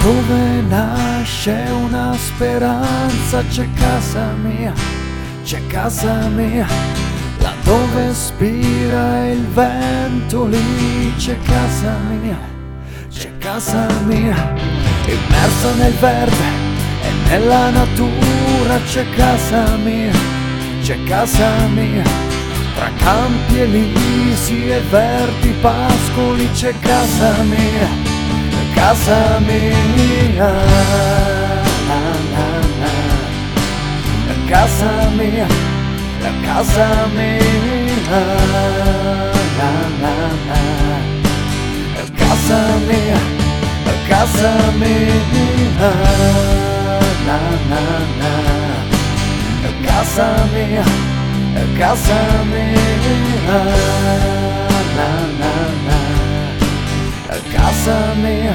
Dove nasce una speranza c'è casa mia, c'è casa mia. Laddove spira il vento lì c'è casa mia, c'è casa mia. Immersa nel verde e nella natura c'è casa mia, c'è casa mia. Tra campi elisi e verdi pascoli c'è casa mia, casa mia, casa mia, casa mia, casa mia, casa mia, casa mia, casa mia, casa mia.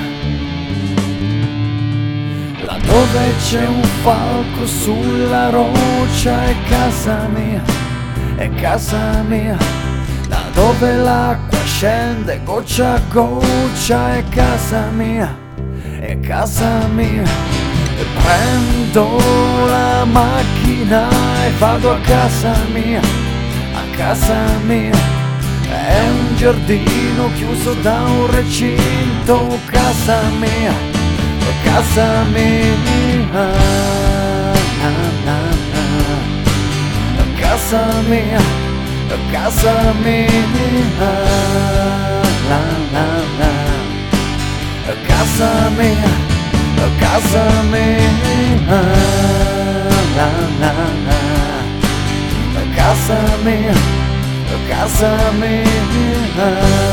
Laddove c'è un falco sulla roccia è casa mia, è casa mia. Laddove l'acqua scende goccia a goccia è casa mia, è casa mia. E prendo la macchina e vado a casa mia, a casa mia. È un giardino chiuso da un recinto, casa mia, casa mia, casa mia, casa mia, casa mia, casa mia, casa mia, casa mia,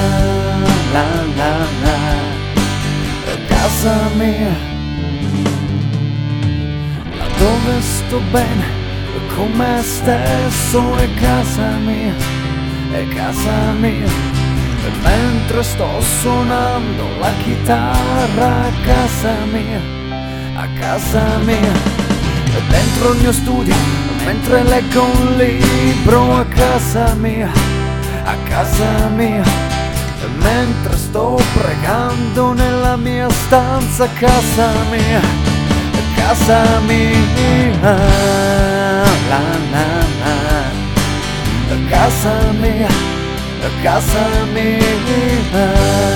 casa mia. Laddove sto bene con me stesso è casa mia, è casa mia. E mentre sto suonando la chitarra a casa mia, a casa mia. E dentro il mio studio mentre leggo un libro a casa mia, a casa mia. E mentre sto pregando nella mia stanza, casa mia, casa mia, casa mia, casa mia,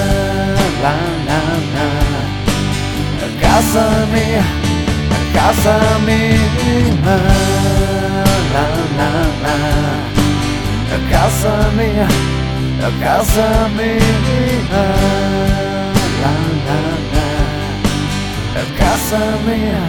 casa mia, casa mia, casa mia, casa mia, casa mia.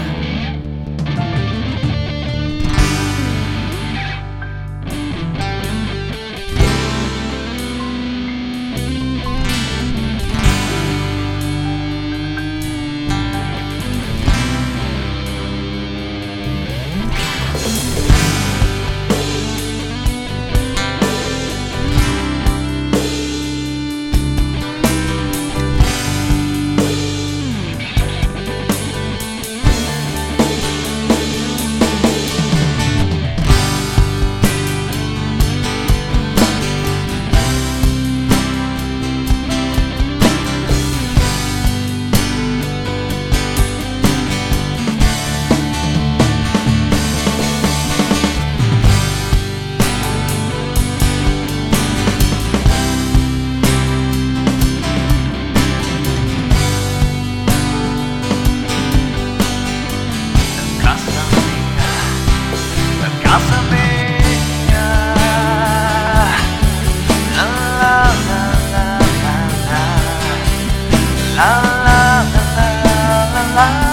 La la la la la la.